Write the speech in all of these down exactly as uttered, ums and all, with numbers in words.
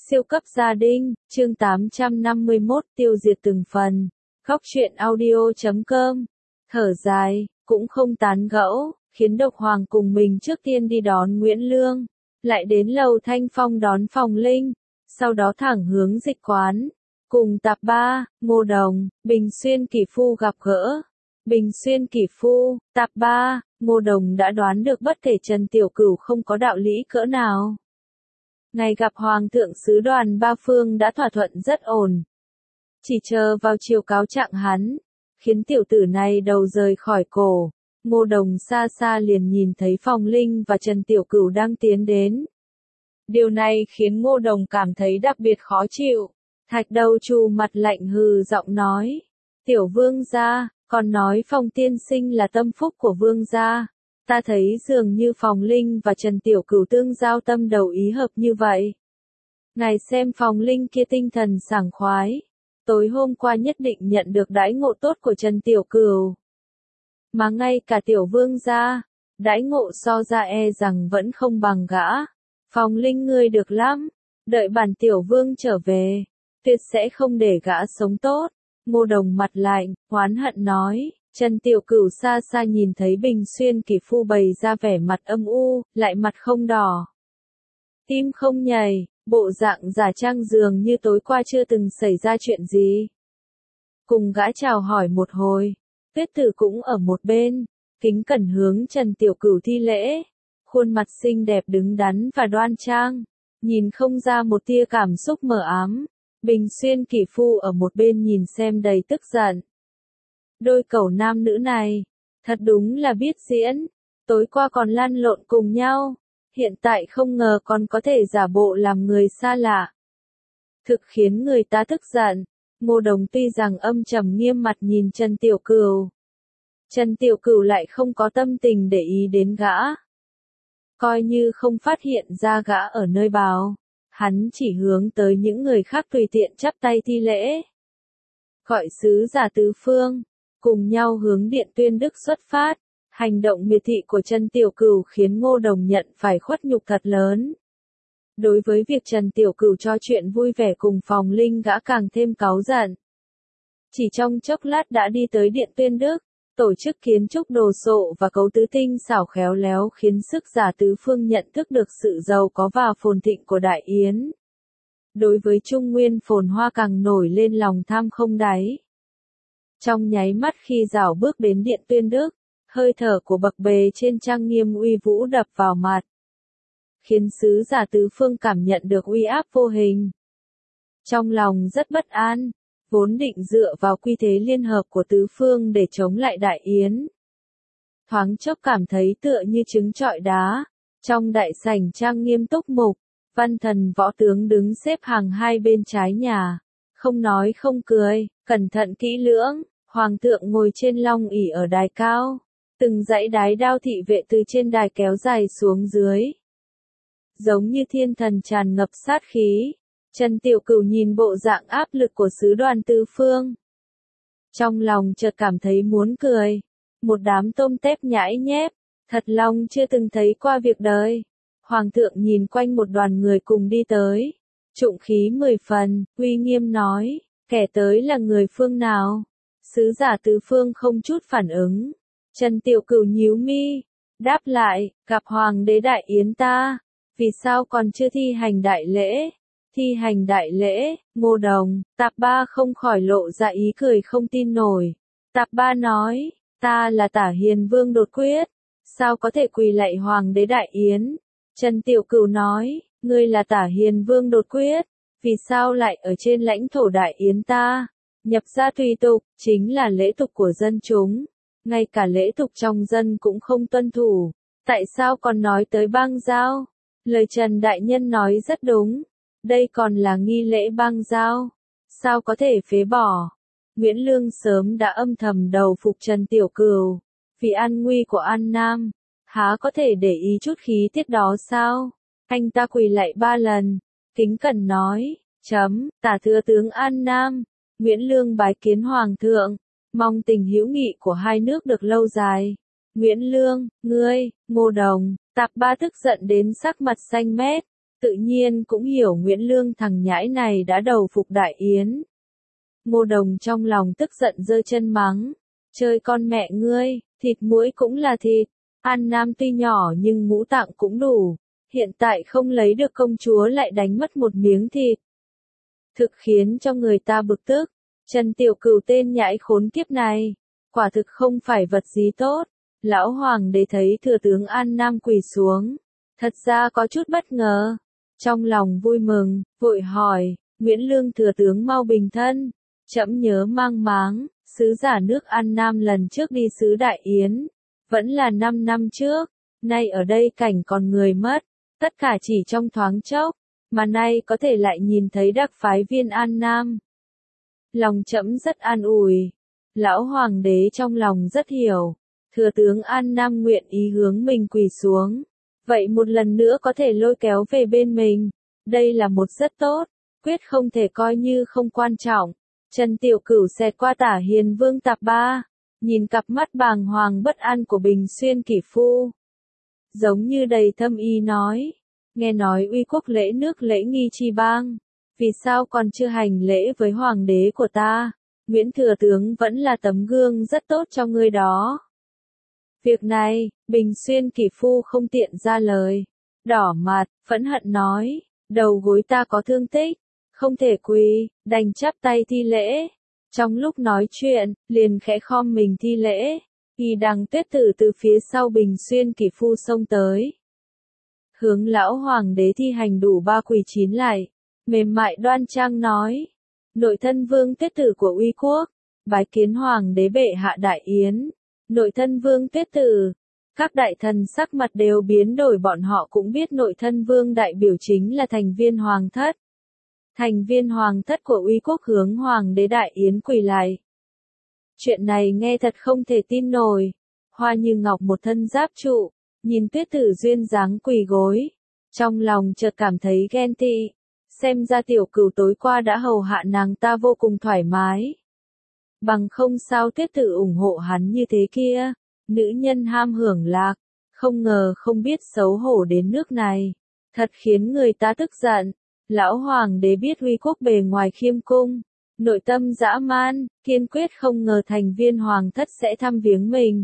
Siêu cấp gia đình, chương tám trăm năm mươi mốt tiêu diệt từng phần. Góc truyện audio chấm com. Thở dài, cũng không tán gẫu, khiến Độc Hoàng cùng mình trước tiên đi đón Nguyễn Lương, lại đến lầu Thanh Phong đón Phòng Linh, sau đó thẳng hướng dịch quán, cùng Tạp Ba, Ngô Đồng, Bình Xuyên Kỷ Phu gặp gỡ. Bình Xuyên Kỷ Phu, Tạp Ba, Ngô Đồng đã đoán được bất kể Trần Tiểu Cửu không có đạo lý cỡ nào. Ngày gặp Hoàng thượng sứ đoàn ba phương đã thỏa thuận rất ổn. Chỉ chờ vào chiều cáo trạng hắn, khiến tiểu tử này đầu rời khỏi cổ. Ngô Đồng xa xa liền nhìn thấy Phong Linh và Trần Tiểu Cửu đang tiến đến. Điều này khiến Ngô Đồng cảm thấy đặc biệt khó chịu. Thạch Đầu Trù mặt lạnh hừ giọng nói. Tiểu vương gia, còn nói Phong tiên sinh là tâm phúc của vương gia. Ta thấy dường như Phong Linh và Trần Tiểu Cửu tương giao tâm đầu ý hợp như vậy. Ngài xem Phong Linh kia tinh thần sảng khoái. Tối hôm qua nhất định nhận được đãi ngộ tốt của Trần Tiểu Cửu. Mà ngay cả Tiểu vương gia, đãi ngộ so ra e rằng vẫn không bằng gã. Phong Linh ngươi được lắm, đợi bản Tiểu vương trở về, tuyệt sẽ không để gã sống tốt. Ngô Đồng mặt lạnh, oán hận nói. Trần Tiểu Cửu xa xa nhìn thấy Bình Xuyên Kỷ Phu bày ra vẻ mặt âm u, lại mặt không đỏ. Tim không nhảy, bộ dạng giả trang dường như tối qua chưa từng xảy ra chuyện gì. Cùng gã chào hỏi một hồi, Tuyết Tử cũng ở một bên, kính cẩn hướng Trần Tiểu Cửu thi lễ. Khuôn mặt xinh đẹp đứng đắn và đoan trang, nhìn không ra một tia cảm xúc mờ ám. Bình Xuyên Kỷ Phu ở một bên nhìn xem đầy tức giận. Đôi cẩu nam nữ này, thật đúng là biết diễn, tối qua còn lăn lộn cùng nhau, hiện tại không ngờ còn có thể giả bộ làm người xa lạ. Thực khiến người ta tức giận. Ngô Đồng tuy rằng âm trầm nghiêm mặt nhìn Trần Tiểu Cửu. Trần Tiểu Cửu lại không có tâm tình để ý đến gã. Coi như không phát hiện ra gã ở nơi bào, hắn chỉ hướng tới những người khác tùy tiện chắp tay thi lễ. Gọi sứ giả tứ phương, cùng nhau hướng Điện Tuyên Đức xuất phát. Hành động miệt thị của Trần Tiểu Cửu khiến Ngô Đồng nhận phải khuất nhục thật lớn. Đối với việc Trần Tiểu Cửu cho chuyện vui vẻ cùng Phong Linh gã càng thêm cáu giận. Chỉ trong chốc lát đã đi tới Điện Tuyên Đức, tổ chức kiến trúc đồ sộ và cấu tứ tinh xảo khéo léo khiến sức giả tứ phương nhận thức được sự giàu có và phồn thịnh của Đại Yến. Đối với Trung Nguyên phồn hoa càng nổi lên lòng tham không đáy. Trong nháy mắt khi rảo bước đến Điện Tuyên Đức, hơi thở của bậc bề trên trang nghiêm uy vũ đập vào mặt, khiến sứ giả tứ phương cảm nhận được uy áp vô hình. Trong lòng rất bất an, vốn định dựa vào quy thế liên hợp của tứ phương để chống lại Đại Yến. Thoáng chốc cảm thấy tựa như trứng trọi đá. Trong đại sảnh trang nghiêm túc mục, văn thần võ tướng đứng xếp hàng hai bên trái nhà, không nói không cười, cẩn thận kỹ lưỡng. Hoàng thượng ngồi trên long ỷ ở đài cao, từng dãy đái đao thị vệ từ trên đài kéo dài xuống dưới, giống như thiên thần tràn ngập sát khí. Trần Tiểu Cửu nhìn bộ dạng áp lực của sứ đoàn tứ phương, trong lòng chợt cảm thấy muốn cười. Một đám tôm tép nhãi nhép, thật lòng chưa từng thấy qua việc đời. Hoàng thượng nhìn quanh một đoàn người cùng đi tới, trụng khí mười phần, uy nghiêm nói, kẻ tới là người phương nào? Sứ giả tứ phương không chút phản ứng. Trần Tiểu Cửu nhíu mi, đáp lại, gặp Hoàng đế Đại Yến ta, vì sao còn chưa thi hành đại lễ? Thi hành đại lễ. Ngô Đồng, Tạp Ba không khỏi lộ ra ý cười không tin nổi. Tạp Ba nói, ta là Tả Hiền Vương Đột Quyết, sao có thể quỳ lạy Hoàng đế Đại Yến? Trần Tiểu Cửu nói, ngươi là Tả Hiền Vương Đột Quyết, vì sao lại ở trên lãnh thổ Đại Yến ta? Nhập gia tùy tục, chính là lễ tục của dân chúng. Ngay cả lễ tục trong dân cũng không tuân thủ. Tại sao còn nói tới bang giao? Lời Trần Đại Nhân nói rất đúng. Đây còn là nghi lễ bang giao. Sao có thể phế bỏ? Nguyễn Lương sớm đã âm thầm đầu phục Trần Tiểu Cửu. Vì an nguy của An Nam, há có thể để ý chút khí tiết đó sao? Anh ta quỳ lạy ba lần, kính cẩn nói, chấm, Tả thừa tướng An Nam. Nguyễn Lương bái kiến Hoàng thượng, mong tình hữu nghị của hai nước được lâu dài. Nguyễn Lương, ngươi, Ngô Đồng, Tạp Ba tức giận đến sắc mặt xanh mét. tự nhiên cũng hiểu Nguyễn Lương thằng nhãi này đã đầu phục Đại Yến. Ngô Đồng trong lòng tức giận giơ chân mắng, chơi con mẹ ngươi, thịt muỗi cũng là thịt, An Nam tuy nhỏ nhưng ngũ tạng cũng đủ, hiện tại không lấy được công chúa lại đánh mất một miếng thịt. Thực khiến cho người ta bực tức, Trần Tiểu Cửu tên nhãi khốn kiếp này, quả thực không phải vật gì tốt. Lão Hoàng đế thấy thừa tướng An Nam quỳ xuống, thật ra có chút bất ngờ, trong lòng vui mừng, vội hỏi, Nguyễn Lương thừa tướng mau bình thân, trẫm nhớ mang máng, sứ giả nước An Nam lần trước đi sứ Đại Yến, vẫn là năm năm trước, nay ở đây cảnh còn người mất, tất cả chỉ trong thoáng chốc, mà nay có thể lại nhìn thấy đặc phái viên An Nam. Lòng trẫm rất an ủi, lão Hoàng đế trong lòng rất hiểu. Thừa tướng An Nam nguyện ý hướng mình quỳ xuống, vậy một lần nữa có thể lôi kéo về bên mình, đây là một rất tốt, quyết không thể coi như không quan trọng. Trần Tiểu Cửu xẹt qua Tả Hiền Vương Tạp Ba, nhìn cặp mắt bàng hoàng bất an của Bình Xuyên kỷ phu, giống như đầy thâm ý nói, nghe nói uy quốc lễ nước lễ nghi chi bang, vì sao còn chưa hành lễ với Hoàng đế của ta, Nguyễn thừa tướng vẫn là tấm gương rất tốt cho ngươi đó. Việc này, Bình Xuyên kỷ phu không tiện ra lời, đỏ mặt, phẫn hận nói, đầu gối ta có thương tích, không thể quỳ, đành chắp tay thi lễ. Trong lúc nói chuyện, liền khẽ khom mình thi lễ, Y Đằng Tuyết Tử từ phía sau Bình Xuyên kỷ phu xông tới. Hướng lão Hoàng đế thi hành đủ ba quỳ chín lại, mềm mại đoan trang nói, nội thân Vương Tuyết Tử của uy quốc, bái kiến Hoàng đế bệ hạ Đại Yến. Nội thân Vương Tuyết Tử, các đại thần sắc mặt đều biến đổi, bọn họ cũng biết nội thân Vương đại biểu chính là thành viên Hoàng thất. Thành viên Hoàng thất của uy quốc hướng Hoàng đế Đại Yến quỳ lại. Chuyện này nghe thật không thể tin nổi. Hoa Như Ngọc một thân giáp trụ, nhìn Tuyết Tử duyên dáng quỳ gối, trong lòng chợt cảm thấy ghen tị, xem ra Tiểu Cửu tối qua đã hầu hạ nàng ta vô cùng thoải mái. Bằng không sao Tuyết Tử ủng hộ hắn như thế kia, nữ nhân ham hưởng lạc, không ngờ không biết xấu hổ đến nước này, thật khiến người ta tức giận. Lão Hoàng đế biết uy quốc bề ngoài khiêm cung, nội tâm dã man, kiên quyết không ngờ thành viên Hoàng thất sẽ thăm viếng mình.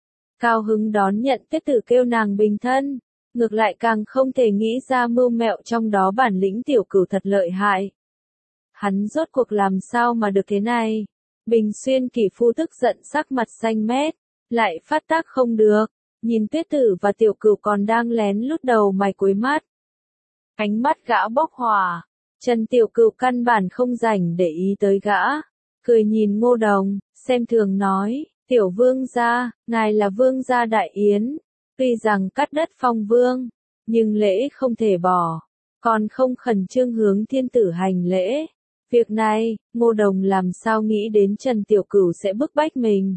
Cao hứng đón nhận Tuyết Tử kêu nàng bình thân, ngược lại càng không thể nghĩ ra mưu mẹo trong đó, bản lĩnh Tiểu Cửu thật lợi hại. Hắn rốt cuộc làm sao mà được thế này? Bình Xuyên kỷ phu tức giận sắc mặt xanh mét, lại phát tác không được, nhìn Tuyết Tử và Tiểu Cửu còn đang lén lút đầu mày cúi mắt. Ánh mắt gã bốc hỏa, Trần Tiểu Cửu căn bản không rảnh để ý tới gã, cười nhìn Ngô Đồng, xem thường nói, Tiểu Vương gia, ngài là Vương gia Đại Yến, tuy rằng cắt đất phong vương, nhưng lễ không thể bỏ, còn không khẩn trương hướng thiên tử hành lễ. Việc này, Ngô Đồng làm sao nghĩ đến Trần Tiểu Cửu sẽ bức bách mình.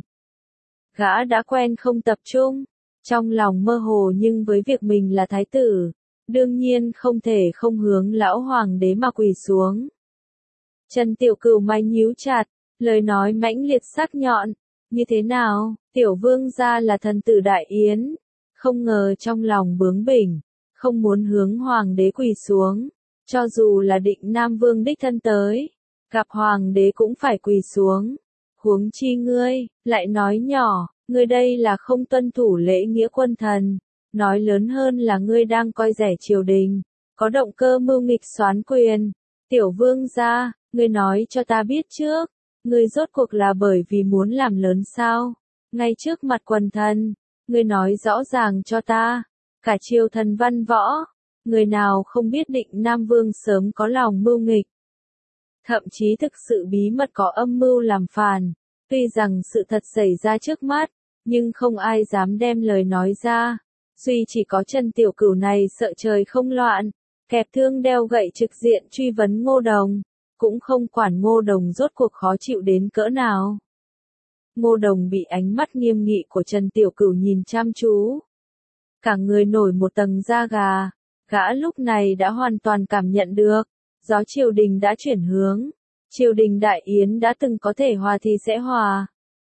Gã đã quen không tập trung, trong lòng mơ hồ, nhưng với việc mình là thái tử, đương nhiên không thể không hướng lão Hoàng đế mà quỳ xuống. Trần Tiểu Cửu mày nhíu chặt, lời nói mãnh liệt sắc nhọn, như thế nào, Tiểu Vương gia là thần tử Đại Yến, không ngờ trong lòng bướng bỉnh, không muốn hướng Hoàng đế quỳ xuống. Cho dù là Định Nam Vương đích thân tới, gặp Hoàng đế cũng phải quỳ xuống. Huống chi ngươi, lại nói nhỏ, ngươi đây là không tuân thủ lễ nghĩa quân thần. Nói lớn hơn là ngươi đang coi rẻ triều đình, có động cơ mưu nghịch soán quyền. Tiểu Vương gia, ngươi nói cho ta biết trước, ngươi rốt cuộc là bởi vì muốn làm lớn sao? Ngay trước mặt quần thần, ngươi nói rõ ràng cho ta, cả triều thần văn võ. Người nào không biết Định Nam Vương sớm có lòng mưu nghịch, thậm chí thực sự bí mật có âm mưu làm phản. Tuy rằng sự thật xảy ra trước mắt, nhưng không ai dám đem lời nói ra. Duy chỉ có Trần Tiểu Cửu này sợ trời không loạn, kẹp thương đeo gậy trực diện truy vấn Ngô Đồng, cũng không quản Ngô Đồng rốt cuộc khó chịu đến cỡ nào. Ngô Đồng bị ánh mắt nghiêm nghị của Trần Tiểu Cửu nhìn chăm chú, cả người nổi một tầng da gà. Gã lúc này đã hoàn toàn cảm nhận được, gió triều đình đã chuyển hướng, triều đình Đại Yến đã từng có thể hòa thì sẽ hòa.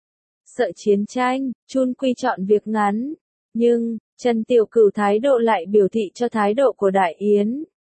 Sợ chiến tranh, chun quy chọn việc ngắn, nhưng, Trần Tiểu Cửu thái độ lại biểu thị cho thái độ của Đại Yến.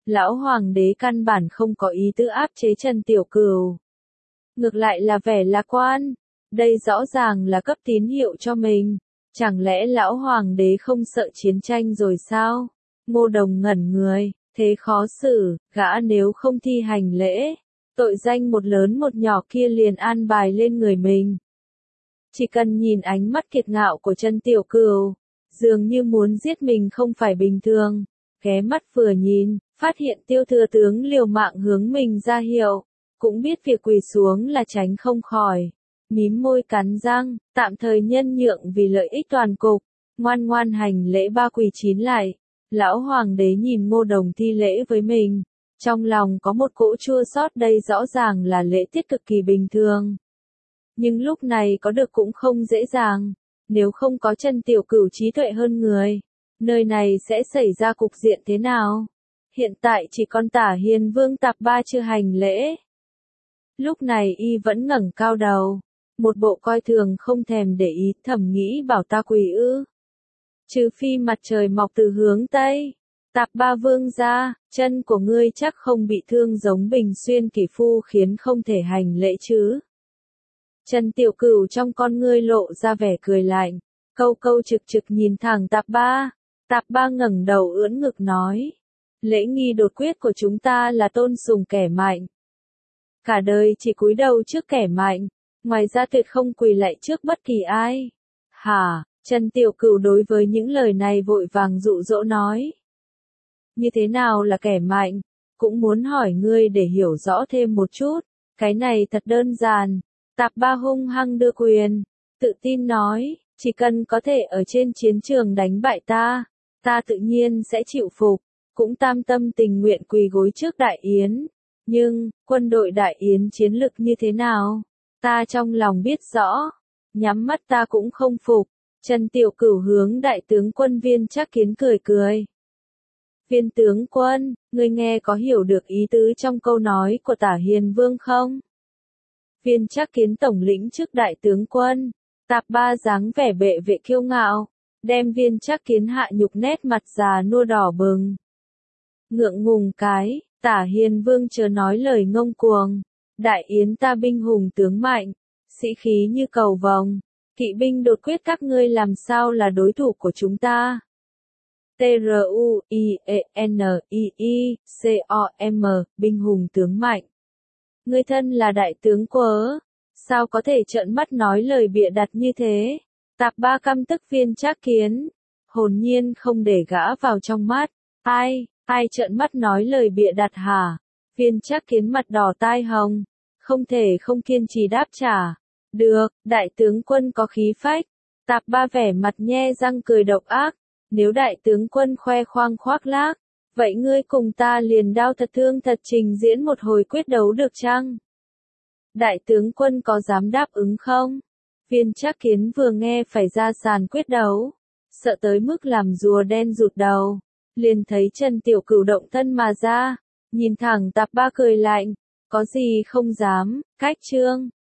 Lão hoàng đế căn bản không có ý tứ áp chế Trần Tiểu Cửu. Ngược lại là vẻ lạc quan. Đây rõ ràng là cấp tín hiệu cho mình. Chẳng lẽ lão hoàng đế không sợ chiến tranh rồi sao? Ngô Đồng ngẩn người, thế khó xử, gã nếu không thi hành lễ, tội danh một lớn một nhỏ kia liền an bài lên người mình. Chỉ cần nhìn ánh mắt kiệt ngạo của Trần Tiểu Cửu, dường như muốn giết mình không phải bình thường. Ghé mắt vừa nhìn, phát hiện Tiêu thừa tướng liều mạng hướng mình ra hiệu, cũng biết việc quỳ xuống là tránh không khỏi. Mím môi cắn răng, tạm thời nhân nhượng vì lợi ích toàn cục, ngoan ngoan hành lễ ba quỳ chín lại. Lão hoàng đế nhìn Ngô Đồng thi lễ với mình, trong lòng có một cỗ chua xót, đây rõ ràng là lễ tiết cực kỳ bình thường. Nhưng lúc này có được cũng không dễ dàng, nếu không có Trần Tiểu Cửu trí tuệ hơn người, nơi này sẽ xảy ra cục diện thế nào? Hiện tại chỉ còn Tả Hiền Vương Tạp Ba chưa hành lễ. Lúc này y vẫn ngẩng cao đầu, một bộ coi thường không thèm để ý, thầm nghĩ bảo ta quỳ ư. Trừ phi mặt trời mọc từ hướng Tây. Tạp Ba Vương gia, chân của ngươi chắc không bị thương giống Bình Xuyên kỷ phu khiến không thể hành lễ chứ. Trần Tiểu Cửu trong con ngươi lộ ra vẻ cười lạnh, câu câu trực trực nhìn thẳng Tạp Ba. Tạp Ba ngẩng đầu ưỡn ngực nói, lễ nghi đột quyết của chúng ta là tôn sùng kẻ mạnh. Cả đời chỉ cúi đầu trước kẻ mạnh, ngoài ra tuyệt không quỳ lạy trước bất kỳ ai. Hả? Trần Tiểu Cửu đối với những lời này vội vàng dụ dỗ nói. Như thế nào là kẻ mạnh? Cũng muốn hỏi ngươi để hiểu rõ thêm một chút. Cái này thật đơn giản. Tạp Ba hung hăng đưa quyền, tự tin nói, chỉ cần có thể ở trên chiến trường đánh bại ta, ta tự nhiên sẽ chịu phục, cũng tam tâm tình nguyện quỳ gối trước Đại Yến. Nhưng, quân đội Đại Yến chiến lực như thế nào? Ta trong lòng biết rõ, nhắm mắt ta cũng không phục. Trần Tiểu Cửu hướng đại tướng quân Viên Trác Kiến cười cười. Viên tướng quân, ngươi nghe có hiểu được ý tứ trong câu nói của Tả Hiền Vương không? Viên Trác Kiến tổng lĩnh trước đại tướng quân, Tạp Ba dáng vẻ bệ vệ kiêu ngạo, đem Viên Trác Kiến hạ nhục nét mặt già nua đỏ bừng. Ngượng ngùng cái, Tả Hiền Vương chớ nói lời ngông cuồng, Đại Yến ta binh hùng tướng mạnh, sĩ khí như cầu vồng, kỵ binh đột quyết các ngươi làm sao là đối thủ của chúng ta. T R U I E N I I C O M, binh hùng tướng mạnh. Ngươi thân là đại tướng quớ, sao có thể trợn mắt nói lời bịa đặt như thế? Tạp Ba căm tức Viên Trác Kiến, hồn nhiên không để gã vào trong mắt. Ai, ai trợn mắt nói lời bịa đặt hả? Viên Trác Kiến mặt đỏ tai hồng, không thể không kiên trì đáp trả. Được, đại tướng quân có khí phách. Tạp Ba vẻ mặt nhe răng cười độc ác. Nếu đại tướng quân khoe khoang khoác lác, vậy ngươi cùng ta liền đao thật thương thật trình diễn một hồi quyết đấu được chăng? Đại tướng quân có dám đáp ứng không? Viên Trác Kiến vừa nghe phải ra sàn quyết đấu, sợ tới mức làm rùa đen rụt đầu, liền thấy Trần Tiểu Cửu động thân mà ra, nhìn thẳng Tạp Ba cười lạnh, có gì không dám, cách trương.